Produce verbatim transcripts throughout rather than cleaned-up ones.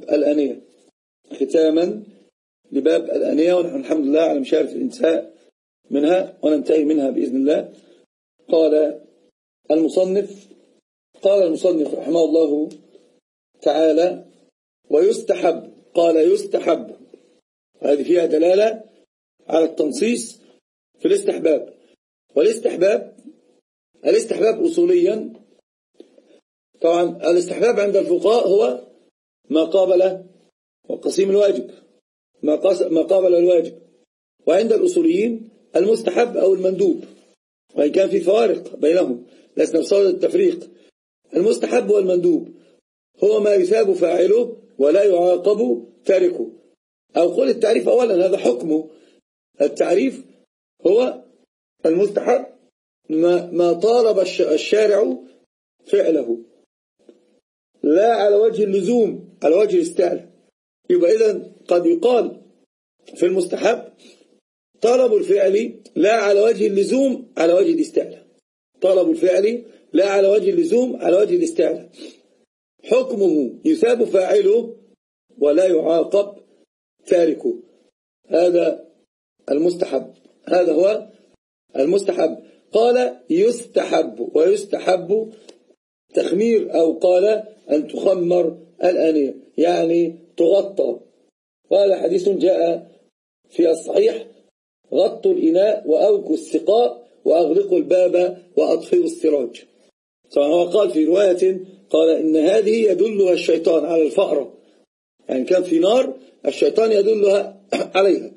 الآنية، ختاما لباب الآنية، ونحن الحمد لله على مشارف الانتهاء منها وننتهي منها بإذن الله. قال المصنف قال المصنف رحمه الله تعالى: ويستحب. قال يستحب، هذه فيها دلالة على التنصيص في الاستحباب. والاستحباب الاستحباب أصوليا، طبعا الاستحباب عند الفقهاء هو ما قابل وقسيم الواجب، ما قابل الواجب. وعند الأصوليين المستحب أو المندوب، وإن كان في فوارق بينهم لسنا بصدد التفريق. المستحب والمندوب هو ما يثاب فاعله ولا يعاقب تاركه. أو قل التعريف أولا، هذا حكمه. التعريف هو المستحب ما, ما طالب الشارع فعله لا على وجه اللزوم، على وجه الاستعلاء. يبقى إذن قد يقال في المستحب طلب الفعل لا على وجه اللزوم، على وجه الاستعلاء. طلب الفعل لا على وجه اللزوم، على وجه الاستعلاء. حكمه يثاب فاعله ولا يعاقب تاركه. هذا المستحب، هذا هو المستحب. قال يستحب، ويستحب تخمير، أو قال أن تخمر الآنية يعني تغطى. وهذا حديث جاء في الصحيح: غطوا الإناء وأوكوا السقاء وأغلقوا الباب وأطفئوا السراج. طبعا هو قال في رواية، قال إن هذه يدلها الشيطان على الفأرة، يعني كان في نار الشيطان يدلها عليها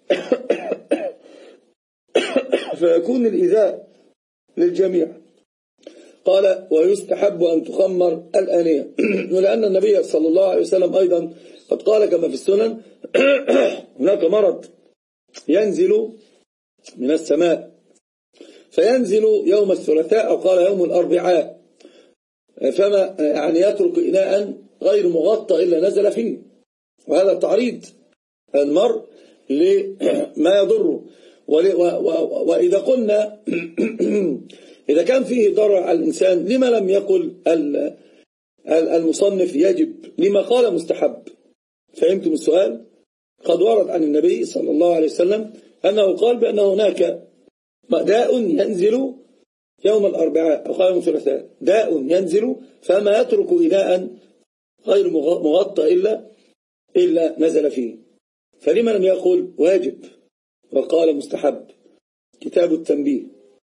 فيكون الإيذاء للجميع. قال ويستحب أن تخمر الآنية، ولأن النبي صلى الله عليه وسلم أيضا قد قال كما في السنن: هناك مرض ينزل من السماء فينزل يوم الثلاثاء، أو قال يوم الأربعاء، فما يعني يترك إناء غير مغطى إلا نزل فيه. وهذا تعريض المرء لما يضره. وإذا قلنا إذا كان فيه ضرر على الإنسان، لما لم يقل المصنف يجب؟ لما قال مستحب؟ فهمتم السؤال؟ قد ورد عن النبي صلى الله عليه وسلم أنه قال بأن هناك داء ينزل يوم الأربعاء أو يوم الثلاثاء، داء ينزل فما يترك إناء غير مغطى إلا إلا نزل فيه. فلما لم يقل واجب وقال مستحب؟ كتاب التنبيه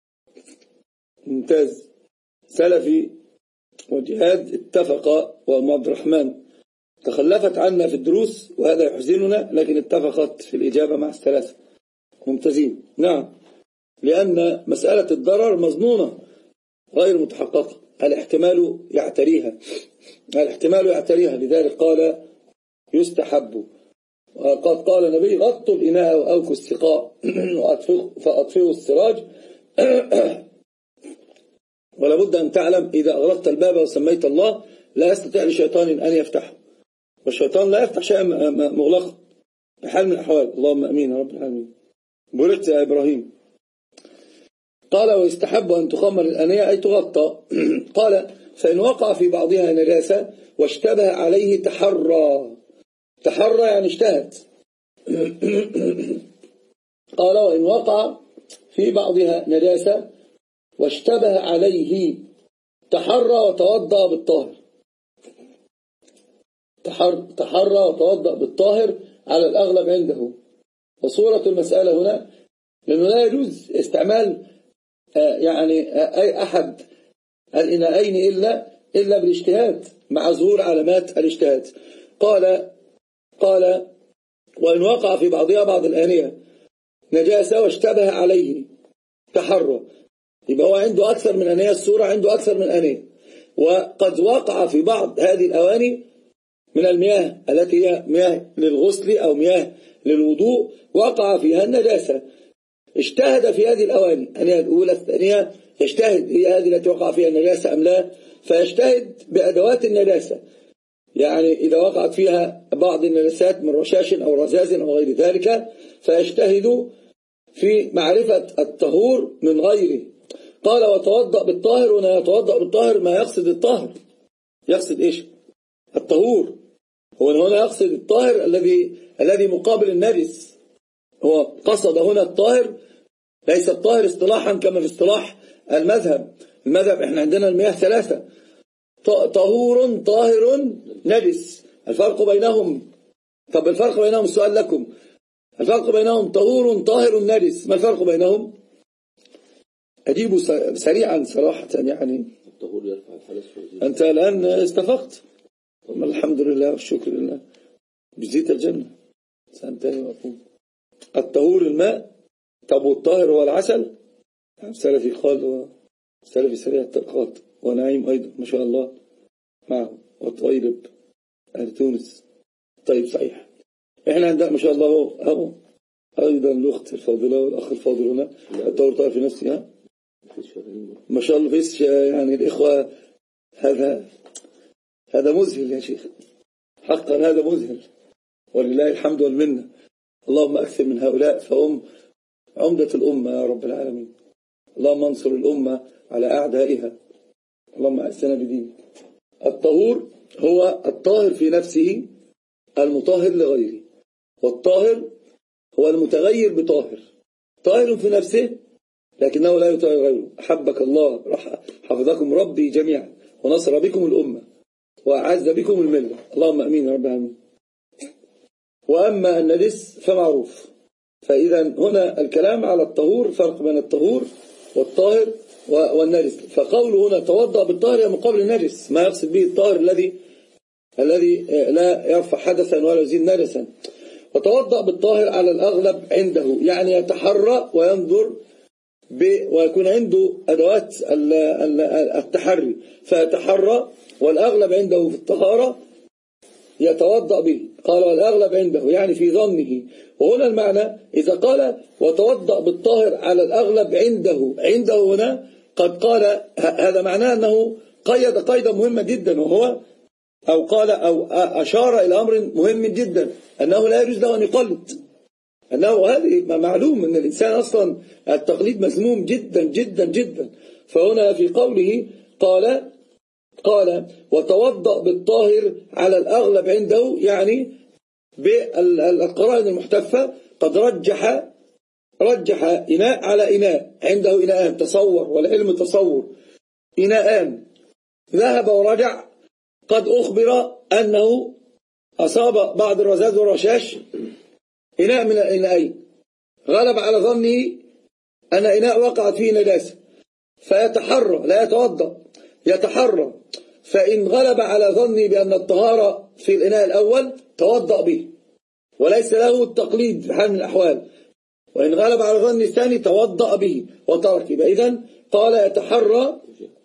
ممتاز. سلفي وجهاد اتفق، وعبد الرحمن تخلفت عنا في الدروس وهذا يحزننا، لكن اتفقت في الإجابة مع الثلاثة. ممتازين. نعم، لأن مسألة الضرر مظنونة غير متحققة، الاحتمال يعتريها الاحتمال يعتريها لذلك قال يستحب. وقد قال النبي: غطوا الإناء وأوكوا السقاء فأطفئوا السراج. ولا بد أن تعلم إذا أغلقت الباب وسميت الله لا يستطيع لشيطان أن يفتحه، والشيطان لا يفتح شيئا مغلقا بحال من الأحوال. اللهم أمين يا رب العالمين. باركت يا إبراهيم. قال ويستحب أن تخمر الآنية أي تغطى. قال فإن وقع في بعضها نجاسة واشتبه عليه تحرى. تحرى يعني اجتهد. قال وإن وقع في بعضها نجاسة واشتبه عليه تحرى وتوضأ بالطاهر. تحرى وتوضأ بالطاهر على الأغلب عنده. وصورة المسألة هنا لأنه لا يجوز استعمال يعني أي أحد الإناءين إلا إلا بالاجتهاد مع ظهور علامات الاجتهاد. قال قال وإن وقع في بعضها بعض الآنية نجاسة واشتبه عليه تحرى، يبقى هو عنده أكثر من آنية، الصورة عنده أكثر من آنية، وقد وقع في بعض هذه الأواني من المياه التي هي مياه للغسل أو مياه للوضوء، وقع فيها النجاسة. اجتهد في هذه الأواني، الآنية الأولى الثانية، يجتهد هي هذه التي وقع فيها النجاسة أم لا، فيجتهد بأدوات النجاسة. يعني إذا وقعت فيها بعض النجاسات من رشاش أو رذاذ أو غير ذلك فيجتهد في معرفة الطهور من غيره. قال وتوضأ بالطاهر. هنا يتوضأ بالطاهر ما يقصد الطاهر، يقصد إيش؟ الطهور. هو هنا يقصد الطاهر الذي الذي مقابل النجس. هو قصد هنا الطاهر، ليس الطاهر اصطلاحا كما في اصطلاح المذهب. المذهب احنا عندنا المياه ثلاثة: طهور، طاهر، نجس. الفرق بينهم، طب الفرق بينهم السؤال لكم، الفرق بينهم طهور، طاهر، نجس، ما الفرق بينهم؟ أجيبوا سريعا صراحة يعني. الطهور يرفع الحدث. أنت الآن استفقت، الحمد لله والشكر لله، بزيت الجنة سأنتهي وأقول. الطهور الماء، طب والطاهر هو العسل. سلفي قال، سلفي سريع الترقات، ونعيم أيضا ما شاء الله معه، وطويلب أهل تونس. طيب صحيح، إحنا عندنا ما شاء الله هو, هو أيضا الأخت الفاضلة والأخ الفاضل هنا الطهور طاهر في نفسي. ها ما شاء الله فيش يعني الإخوة. هذا هذا مذهل يا شيخ، حقا هذا مذهل، ولله الحمد والمنة. اللهم أكثر من هؤلاء فهم عمدة الأمة يا رب العالمين. اللهم انصر الأمة على أعدائها، اللهم أعزنا بدينك. الطهور هو الطاهر في نفسه المطهر لغيره، والطاهر هو المتغير بطاهر. طاهر في نفسه لكنه لا يطهر غيره. أحبك الله، حفظكم ربي جميعا، ونصر بكم الأمة، وأعز بكم الملة، اللهم أمين يا رب العالمين. وأما النجس فمعروف. فإذا هنا الكلام على الطهور، فرق بين الطهور والطاهر والنجس. فقوله هنا توضأ بالطاهر مقابل النجس، ما يقصد به الطاهر الذي الذي لا يرفع حدثا ولا يزيل نجسا. وتوضأ بالطاهر على الأغلب عنده، يعني يتحرى وينظر ويكون عنده أدوات التحري، فيتحرى، والأغلب عنده في الطهارة يتوضأ به. قال والأغلب عنده يعني في ظنه. وهنا المعنى إذا قال وتوضأ بالطاهر على الأغلب عنده، عنده هنا قد قال هذا معناه أنه قيد قيدا مهمة جدا، وهو أو قال أو أشار إلى أمر مهم جدا، أنه لا يجوز له أن يقلد. أنه هذه معلوم أن الإنسان أصلا التقليد مذموم جدا جدا جدا. فهنا في قوله قال قال وتوضأ بالطاهر على الأغلب عنده، يعني بالقرائن المحتفة قد رجح رجح إناء على إناء، عنده إناءان، تصور والعلم تصور، إناءان ذهب ورجع، قد أخبر أنه أصاب بعض الرذاذ والرشاش إناء من الإناءين، غلب على ظنه أن إناء وقعت فيه نجاسة، فيتحرى لا يتوضأ، يتحرى، فإن غلب على ظنه بأن الطهارة في الإناء الأول توضأ به وليس له التقليد في حال من الأحوال، وإن غلب على ظن الثاني توضأ به وترك. إذن قال يتحرى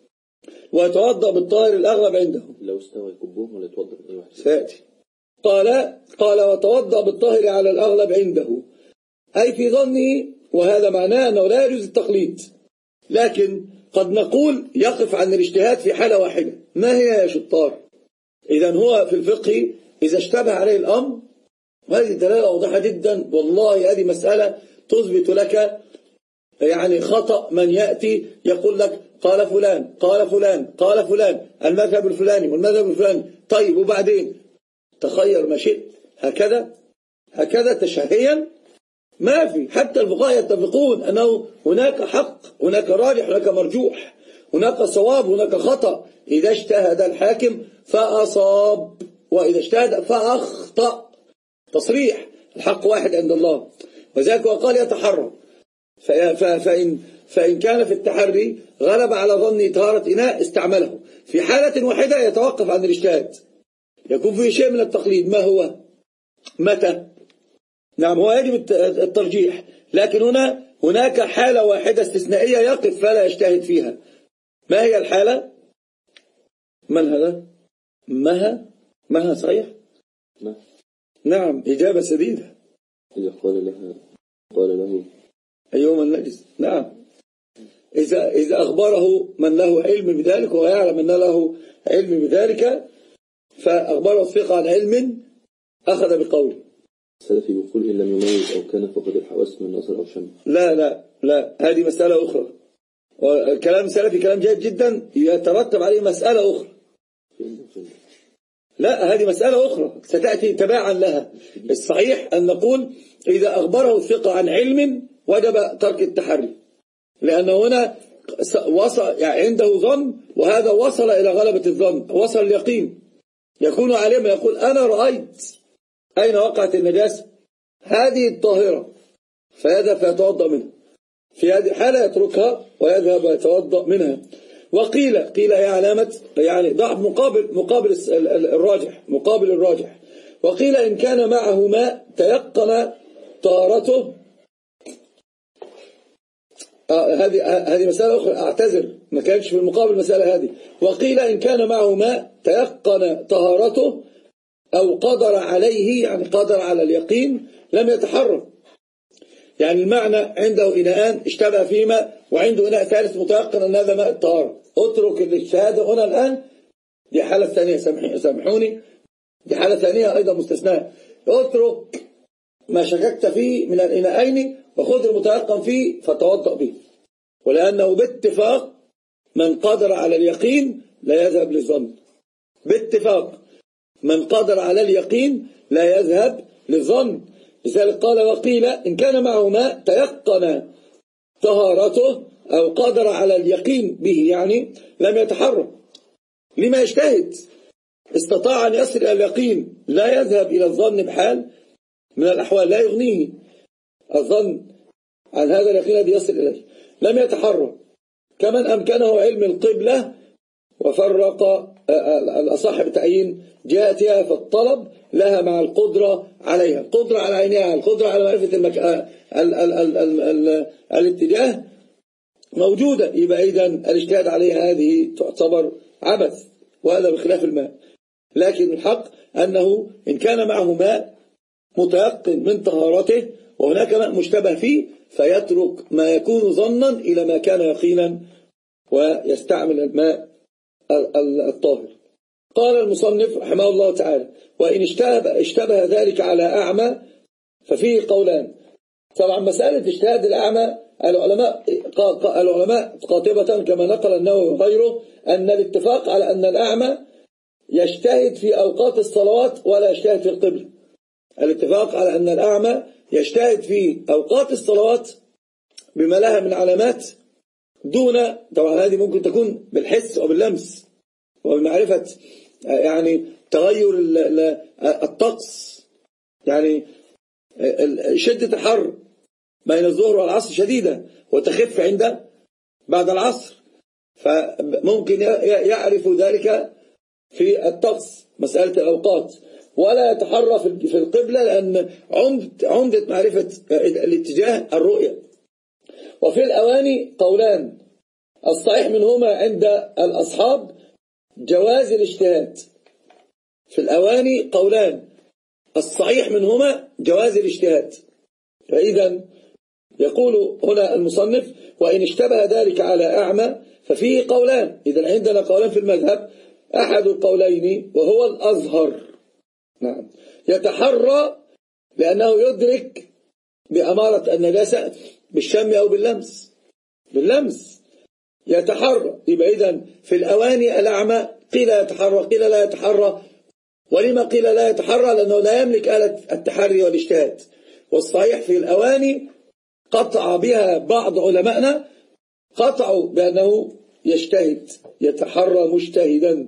ويتوضأ بالطاهر الأغلب عنده. لو استوى يكبهم ولا يتوضأ بأي واحد سأتي. قال قال وتوضأ بالطاهر على الأغلب عنده، أي في ظنه، وهذا معناه أنه لا يجوز التقليد. لكن قد نقول يقف عن الاجتهاد في حالة واحدة، ما هي يا شطار؟ إذن هو في الفقه إذا اشتبه عليه الأمر، وهذه دلالة واضحة جدا والله، هذه مسألة تثبت لك يعني خطأ من يأتي يقول لك قال فلان قال فلان قال فلان المذهب الفلاني والمذهب الفلاني، طيب وبعدين تخير ما شئت، هكذا هكذا تشهيا ما في. حتى الفقهاء يتفقون أنه هناك حق، هناك راجح، هناك مرجوح، هناك صواب، هناك خطأ. إذا اجتهد الحاكم فأصاب، وإذا اجتهد فأخطأ، تصريح الحق واحد عند الله. وذلك وقال يتحرى، فإن, فإن كان في التحري غلب على ظن طهارة إناء استعمله في حالة واحدة، يتوقف عن الاجتهاد، يكون فيه شيء من التقليد. ما هو؟ متى؟ نعم هو يجب الترجيح، لكن هنا هناك حالة واحدة استثنائية يقف فلا يجتهد فيها. ما هي الحالة؟ من هذا؟ مها مها صحيح؟ نعم نعم إجابة سديدة. إذا قال له قال له أيهما النجس. نعم إذا إذا أخبره من له علم بذلك ويعلم أن له علم بذلك، فأخبره الثقة عن علم أخذ بقوله. السلفي يقول إن لم يميز أو كان فقد الحواس من نظر أو شم. لا لا لا هذه مسألة أخرى، والكلام السلفي كلام جيد جدا، يترتب عليه مسألة أخرى. لا، هذه مسألة أخرى ستأتي تباعا لها. الصحيح أن نقول إذا أخبره الثقة عن علم وجب ترك التحري، لأنه هنا وصل يعني عنده ظن، وهذا وصل إلى غلبة الظن، وصل اليقين، يكون عالما يقول أنا رأيت أين وقعت النجاسة، هذه الطاهرة، فيذهب فيتوضأ منها. في هذه الحالة يتركها ويذهب ويتوضأ منها. وقيل قيل هي علامة يعني ضعف مقابل مقابل الراجح مقابل الراجح وقيل إن كان معه ماء تيقن طهارته. آه هذه هذه مسألة أخرى، أعتذر ما كانش في المقابل المسألة هذه. وقيل إن كان معه ماء تيقن طهارته أو قدر عليه، يعني قدر على اليقين، لم يتحرك. يعني المعنى عنده إناءان اشتبه فيما، وعنده إناء ثالث متيقن أن هذا ماء الطهارة، اترك الاجتهاد هنا الآن. دي حالة ثانية، سامحوني، دي حالة ثانية أيضا مستثناء. اترك ما شككت فيه من الإناءين وخذ المتيقن فيه فتوضأ به، ولأنه باتفاق من قدر على اليقين لا يذهب للظن. باتفاق من قدر على اليقين لا يذهب للظن. لذلك قال وقيل إن كان معه ماء تيقن طهارته أو قدر على اليقين به، يعني لم يتحرك. لما يجتهد؟ استطاع أن يصل إلى اليقين، لا يذهب إلى الظن بحال من الأحوال، لا يغنيه الظن عن هذا اليقين الذي يصل إليه. لم يتحرك. كمن أمكنه علم القبلة وفرق الأصح بتعيين جهتها فالطلب لها مع القدرة عليها، القدرة على عينها، القدرة على معرفة المك... ال... ال... ال... ال... ال... الاتجاه موجودة. يبقى إذن الاجتهاد عليها هذه تعتبر عبث، وهذا بخلاف الماء. لكن الحق أنه إن كان معه ماء متيقن من طهارته وهناك ماء مشتبه فيه، فيترك ما يكون ظنا إلى ما كان يقينا ويستعمل الماء الطاهر. قال المصنف رحمه الله تعالى وإن اشتبه, اشتبه ذلك على أعمى ففيه قولان. طبعا مسألة اجتهاد الأعمى العلماء العلماء قاطبة كما نقل النووي وغيره أن الاتفاق على أن الأعمى يجتهد في أوقات الصلوات ولا يجتهد في القبلة. الاتفاق على أن الأعمى يجتهد في أوقات الصلوات بما لها من علامات دون، طبعا هذه ممكن تكون بالحس وباللمس وبمعرفة يعني تغير الطقس، يعني شدة الحر بين الظهر والعصر شديدة وتخف عند بعد العصر، فممكن يعرف ذلك في الطقس مسألة الأوقات، ولا يتحرى في القبلة لأن عمدة معرفة الاتجاه الرؤية. وفي الأواني قولان، الصحيح منهما عند الأصحاب جواز الاجتهاد. في الأواني قولان، الصحيح منهما جواز الاجتهاد. فإذا يقول هنا المصنف وإن اشتبه ذلك على أعمى ففيه قولان. إذا عندنا قولان في المذهب، أحد القولين وهو الأظهر، نعم، يتحرى لأنه يدرك بأمارة النجاسة بالشم أو باللمس باللمس يتحرى. يبقى إذن في الأواني الأعمى قيل يتحرى قيل لا يتحرى. ولما قيل لا يتحرى؟ لأنه لا يملك آلة التحري والاجتهاد. والصحيح في الأواني قطع بها بعض علمائنا، قطعوا بأنه يجتهد، يتحرى مجتهدا،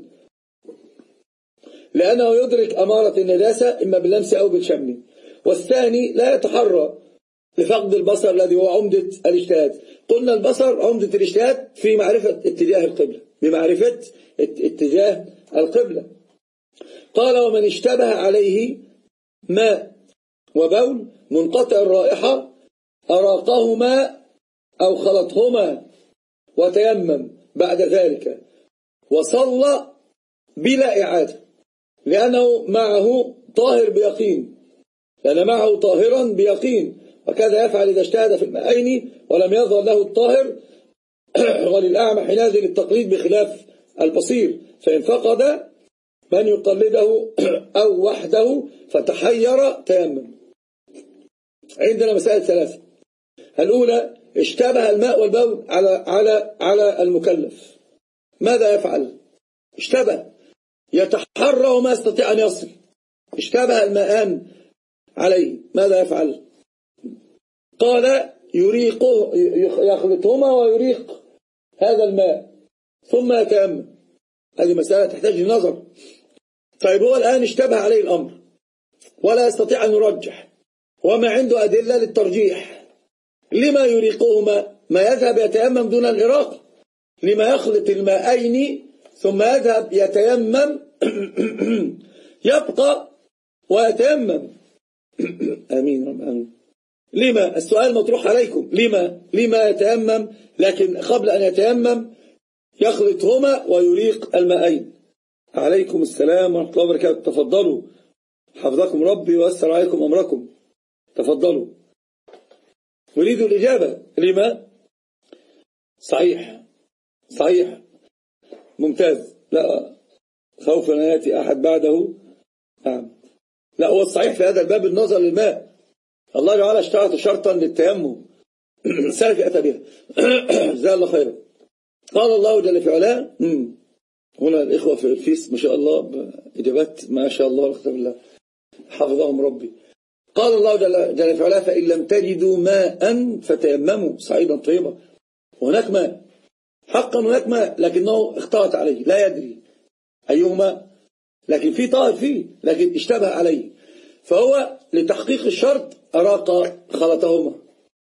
لأنه يدرك أمارة النجاسة إما باللمس أو بالشم. والثاني لا يتحرى لفقد البصر الذي هو عمدة الاجتهاد. قلنا البصر عمدة الاجتهاد في معرفة اتجاه القبلة، بمعرفة اتجاه القبلة. قال ومن اشتبه عليه ماء وبول منقطع الرائحة أراقهما أو خلطهما وتيمم بعد ذلك وصلى بلا إعادة، لأنه معه طاهر بيقين، لأن معه طاهرا بيقين. وكذا يفعل إذا اجتهد في الماءين ولم يظهر له الطاهر. وللأعمى حينئذ التقليد بخلاف البصير، فإن فقد من يقلده أو وحده فتحير تيمم. عندنا مسائل ثلاثة. الأولى اشتبه الماء والبول على على على المكلف، ماذا يفعل؟ اشتبه، يتحرى وما يستطيع أن يصل، اشتبه الماءان عليه، ماذا يفعل؟ قال يريقه، يخلطهما ويريق هذا الماء ثم يتيمم. هذه مسألة تحتاج لنظر. طيب هو الآن اشتبه عليه الأمر ولا يستطيع أن يرجح وما عنده أدلة للترجيح، لما يريقهما؟ ما يذهب يتيمم دون الإراقة، لما يخلط الماءين ثم يذهب يتيمم يبقى ويتيمم. آمين رب آمين. لما؟ السؤال مطروح عليكم، لما لما يتيمم لكن قبل أن يتيمم يخلطهما ويريق الماءين؟ عليكم السلام ورحمة الله وبركاته. تفضلوا، حفظكم ربي ويسر عليكم أمركم. تفضلوا، أريد الإجابة. لما؟ صحيح صحيح ممتاز. لا خوفا أن يأتي أحد بعده. نعم. لا، هو الصحيح في هذا الباب النظر للماء. الله تعالى اشترط شرطا للتيمم سلف أتى بها جزاه الله خيرا. قال الله جل في علاه، هنا الإخوة في الفيس ما شاء الله بإجابات ما شاء الله لا كتاب الله حفظهم ربي. قال الله جل, جل في علاه فإن لم تجدوا ماء فتيمموا صعيدا طيبا. وهناك ماء حقا، هناك ماء لكنه اختلط عليه لا يدري أيهما، لكن في طاهر فيه لكن اشتبه عليه، فهو لتحقيق الشرط أراق خلطهما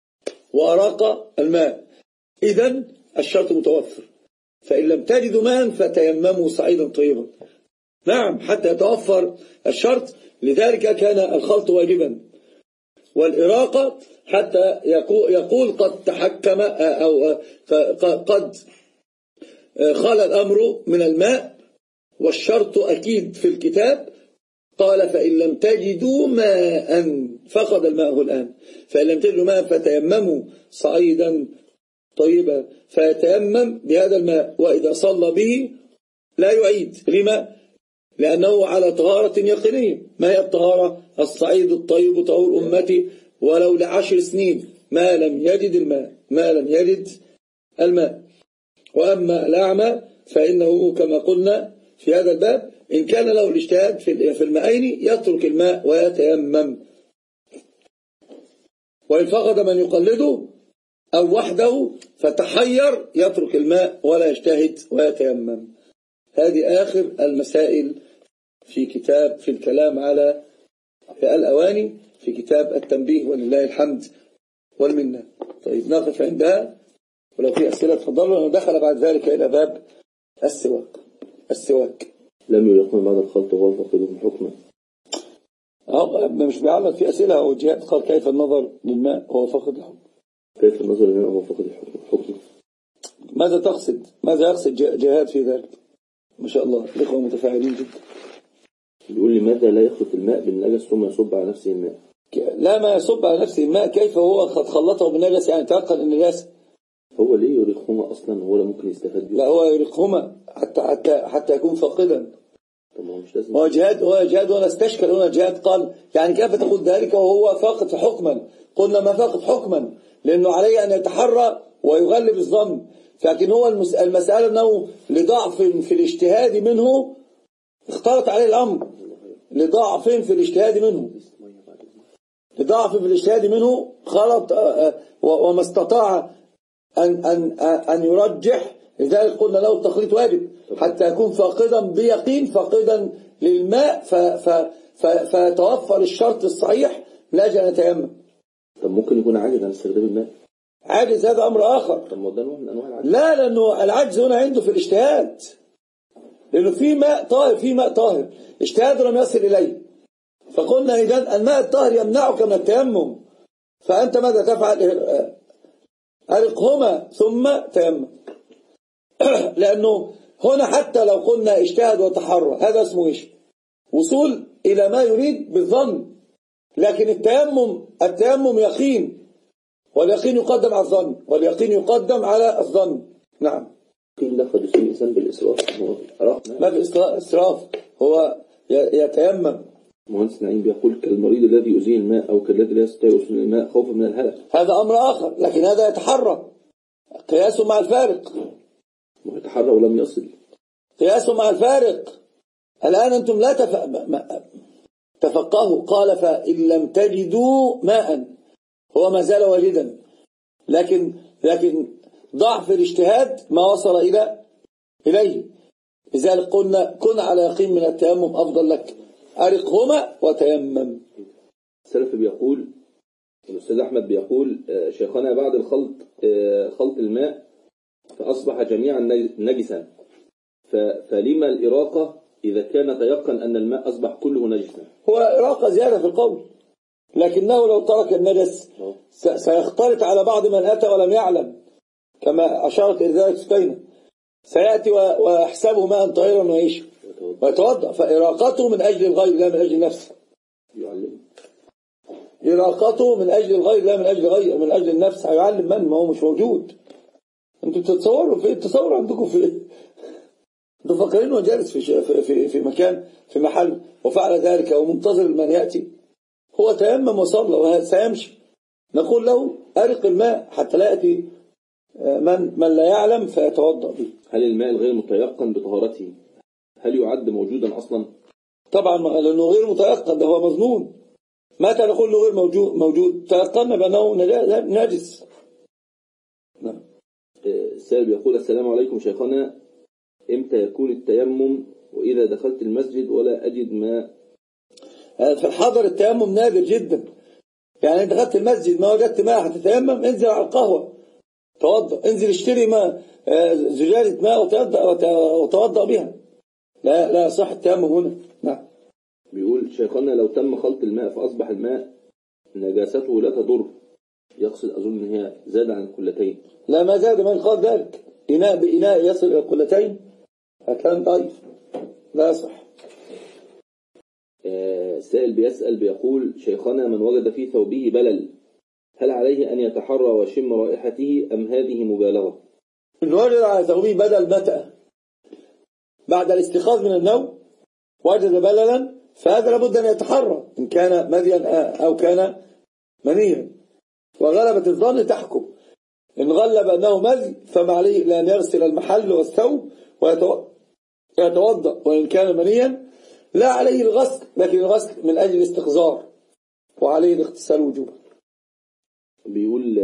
وأراق الماء، إذن الشرط متوفر. فإن لم تجدوا ماء فتيمموا صعيدا طيبا. نعم، حتى يتوفر الشرط، لذلك كان الخلط واجبا والإراقة حتى يقول قد تحكم أو قد خلى الأمر من الماء والشرط أكيد في الكتاب. قال فإن لم تجدوا ماء، فقد الماء الآن. فإن لم تجدوا ماء فتيمموا صعيدا طيبا، فيتيمم بهذا الماء وإذا صلى به لا يعيد. لما؟ لأنه على طهارة يقينية. ما هي الطهارة؟ الصعيد الطيب طهور أمتي ولو لعشر سنين ما لم يجد الماء ما لم يجد الماء. وأما الأعمى فإنه كما قلنا في هذا الباب إن كان له الاجتهاد في الماءين يترك الماء ويتيمم، وإن فقد من يقلده أو وحده فتحير يترك الماء ولا يجتهد ويتيمم. هذه آخر المسائل في كتاب في الكلام على الأواني في كتاب التنبيه، ولله الحمد والمنة. طيب نقف عندها، ولو في أسئلة تفضلوا. ودخل بعد ذلك إلى باب السواك. السواك لم يكن بعد الخلط وهو فقده حكما. اه مش بيعلق في أسئلة أو جهات. قال كيف النظر للماء هو فقد الحكم؟ كيف النظر للماء هو فقد الحكم؟ ماذا تقصد؟ ماذا يقصد جهاد في ذلك؟ ما شاء الله الإخوة متفاعلين جدا. بيقول لماذا لا يخلط الماء بالنجس ثم يصب على نفسه الماء؟ لا، ما يصب على نفسه الماء. كيف هو قد خلطه بالنجس؟ يعني تيقن النجاسة. هو ليه يريقهما أصلا ولا ممكن يستفاد بيه؟ لا، هو يريقهما حتى حتى حتى يكون فاقدا. طب ما هو مش لازم. هو جهاد هو جهاد ولا استشكل هنا جهاد. قال يعني كيف تقول ذلك وهو فاقد حكما؟ قلنا ما فاقد حكما لأنه عليه أن يتحرى ويغلب الظن، لكن هو المسألة أنه لضعف في الاجتهاد منه اختلط عليه الأمر، لضعف في الاجتهاد منه لضعف في الاجتهاد منه خلط وما استطاع أن أن أن يرجح. لذلك قلنا له التخليط واجب حتى يكون فاقدا بيقين، فاقدا للماء فيتوفر الشرط الصحيح لا أجل أن يتيمم. طب ممكن يكون عاجز عن استخدام الماء. عاجز هذا أمر آخر. طب ما ده نوع من أنواع العجز. لا، لأنه العجز هنا عنده في الاجتهاد، لأنه في ماء طاهر في ماء طاهر اجتهاد لم يصل إليه. فقلنا إذا الماء الطاهر يمنعك من التيمم، فأنت ماذا تفعل؟ أرقهما ثم تيمم. لأنه هنا حتى لو قلنا اجتهد وتحرى هذا اسمه إيش؟ وصول إلى ما يريد بالظن، لكن التيمم التيمم يقين، واليقين يقدم على الظن، واليقين يقدم على الظن. نعم. قيل لقد يصيب الإنسان بالإسراف. ما في إسراف، هو يتيمم. مهندس نعيم بيقول كالمريض الذي يؤذيه الماء أو كالذي لا يستطيع وصول الماء خوفا من الهلك. هذا أمر آخر، لكن هذا يتحرى قياسه مع الفارق. ويتحرى ولم يصل. قياسه مع الفارق. الآن أنتم لا تف... تفقهوا. قال فإن لم تجدوا ماء، هو ما زال واجدا، لكن لكن ضعف الاجتهاد ما وصل إلى إليه. لذلك قلنا كن على يقين من التيمم أفضل لك، أرقهما وتيمم. السلف بيقول، الأستاذ أحمد بيقول شيخنا بعد الخلط خلط الماء فأصبح جميعا نجسا، فلما الإراقة إذا كان تيقن أن الماء أصبح كله نجسا؟ هو إراقة زيادة في القول، لكنه لو ترك النجس سيختلط على بعض من أتى ولم يعلم، كما أشارت إلى ذلك سكينة، سيأتي ويحسبه ماء طاهرا ويعيش ويتوضأ. فإراقته من أجل الغير لا من أجل نفسه. يعلم إراقته من أجل الغير لا من أجل غير، من أجل النفس. هيعلم من؟ ما هو مش موجود. أنتوا بتتصوروا في التصور عندكم في أنتوا فاكرين انه جالس في في في مكان في محل وفعل ذلك ومنتظر من يأتي. هو تيمم وصلى وسيمشي، نقول له أرق الماء حتى لا يأتي من من لا يعلم فيتوضأ به. هل الماء الغير متيقن بطهارته هل يعد موجودا أصلا؟ طبعا، لأنه غير متيقن، ده هو مظنون. متى نقول له غير موجود؟ موجود تيقن بأنه نجس. نعم. السائل يقول السلام عليكم شيخنا، إمتى يكون التيمم وإذا دخلت المسجد ولا أجد ماء؟ في الحضر التيمم نادر جدا. يعني انت دخلت المسجد ما وجدت ماء هتتيمم، انزل على القهوة توضأ، انزل اشتري ماء زجاجة ماء وتوضأ بها. لا لا صح التيمم هنا. نعم. بيقول شيخنا لو تم خلط الماء فأصبح الماء نجاسته لا تضر، يقصد أظن ان هي زاد عن القلتين. لا ما زاد، من قال ذلك؟ إناء بإناء يصل إلى القلتين، كلام ضعيف لا يصح. السائل بيسأل بيقول شيخنا من وجد في ثوبه بلل هل عليه أن يتحرى ويشم رائحته أم هذه مبالغة؟ إن وجد على ثوبه بدل متى بعد الاستيقاظ من النوم وجد بللا فهذا لابد أن يتحرى إن كان مذيا أو كان منيا، وغلبة الظن تحكم. إن غلب أنه مذي فما عليه إلا أن يغسل المحل والثوب ويتوضأ، وإن كان منيا لا عليه الغسل، لكن الغسل من أجل الاستقذار وعليه الاغتسال وجوبا. بيقول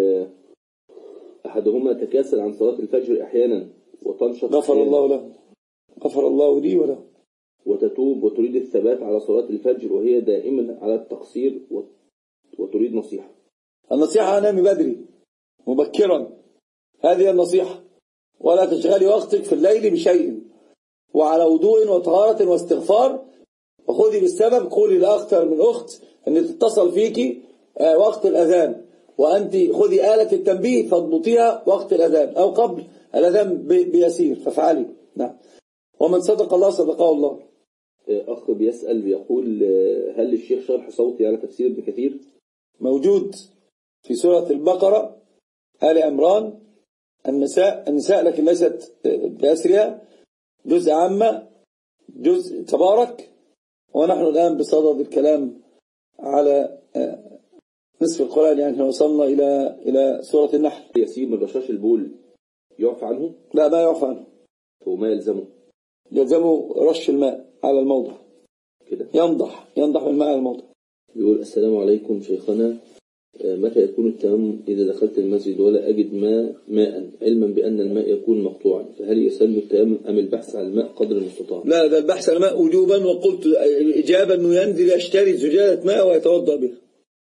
أحدهما تكاسل عن صلاة الفجر أحيانا وتنشط غفر أحيانا. الله له غفر الله لي وله. وتتوب وتريد الثبات على صلاة الفجر وهي دائما على التقصير وتريد نصيحة. النصيحة أنامي بدري مبكرا، هذه النصيحة، ولا تشغلي وقتك في الليل بشيء، وعلى وضوء وطهارة واستغفار، وخذي بالسبب. قولي لأكثر من أخت أن تتصل فيك وقت الأذان، وأنت خذي آلة التنبيه فاضبطيها وقت الأذان أو قبل الأذان بيسير فافعلي. نعم. ومن صدق الله صدقه الله. أخ بيسأل بيقول هل الشيخ شرح صوتي على تفسير ابن كثير؟ موجود في سورة البقرة، آل عمران، النساء النساء لكن ليست بأسرها، جزء عامة، جزء تبارك، ونحن الآن بصدد الكلام على نصف القرآن، يعني وصلنا إلى إلى سورة النحل. يسير من رشاش البول يعفى عنه؟ لا ما يعفى عنه. وما يلزمه؟ يلزمه رش الماء على الموضع كده، ينضح ينضح الماء على الموضع. يقول السلام عليكم شيخنا، متى يكون التيمم إذا دخلت المسجد ولا أجد ماء ماء علما بأن الماء يكون مقطوعا، فهل يسن التيمم أم البحث عن الماء قدر المستطاع؟ لا، ده البحث عن الماء وجوبا، وقلت الإجابة أنه ينزل يشتري زجاجة ماء ويتوضأ بها.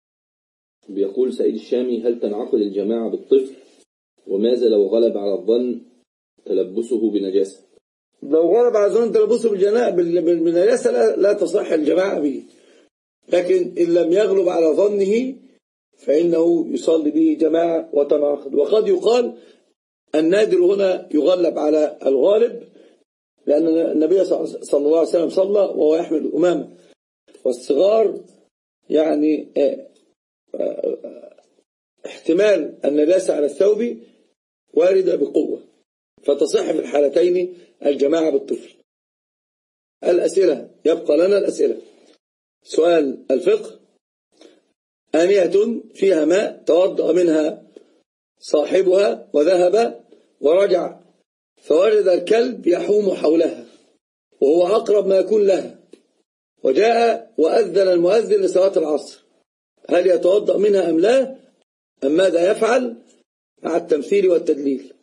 بيقول سعيد الشامي هل تنعقد الجماعة بالطفل، وماذا لو غلب على الظن تلبسه بنجاسة؟ لو غلب على الظن تلبسه بالنجاسة لا, لا تصح الجماعة به، لكن إن لم يغلب على ظنه فإنه يصلي به جماعة وتنعقد. وقد يقال النادر هنا يغلب على الغالب، لأن النبي صلى الله عليه وسلم صلى وهو يحمل الأمامة، والصغار يعني احتمال النجاسة على الثوب واردة بقوة، فتصح في الحالتين الجماعة بالطفل. الأسئلة، يبقى لنا الأسئلة. سؤال الفقه: آنية فيها ماء توضأ منها صاحبها وذهب ورجع، فوجد الكلب يحوم حولها، وهو أقرب ما يكون لها، وجاء وأذن المؤذن لصلاة العصر، هل يتوضأ منها أم لا، أم ماذا يفعل مع التمثيل والتدليل؟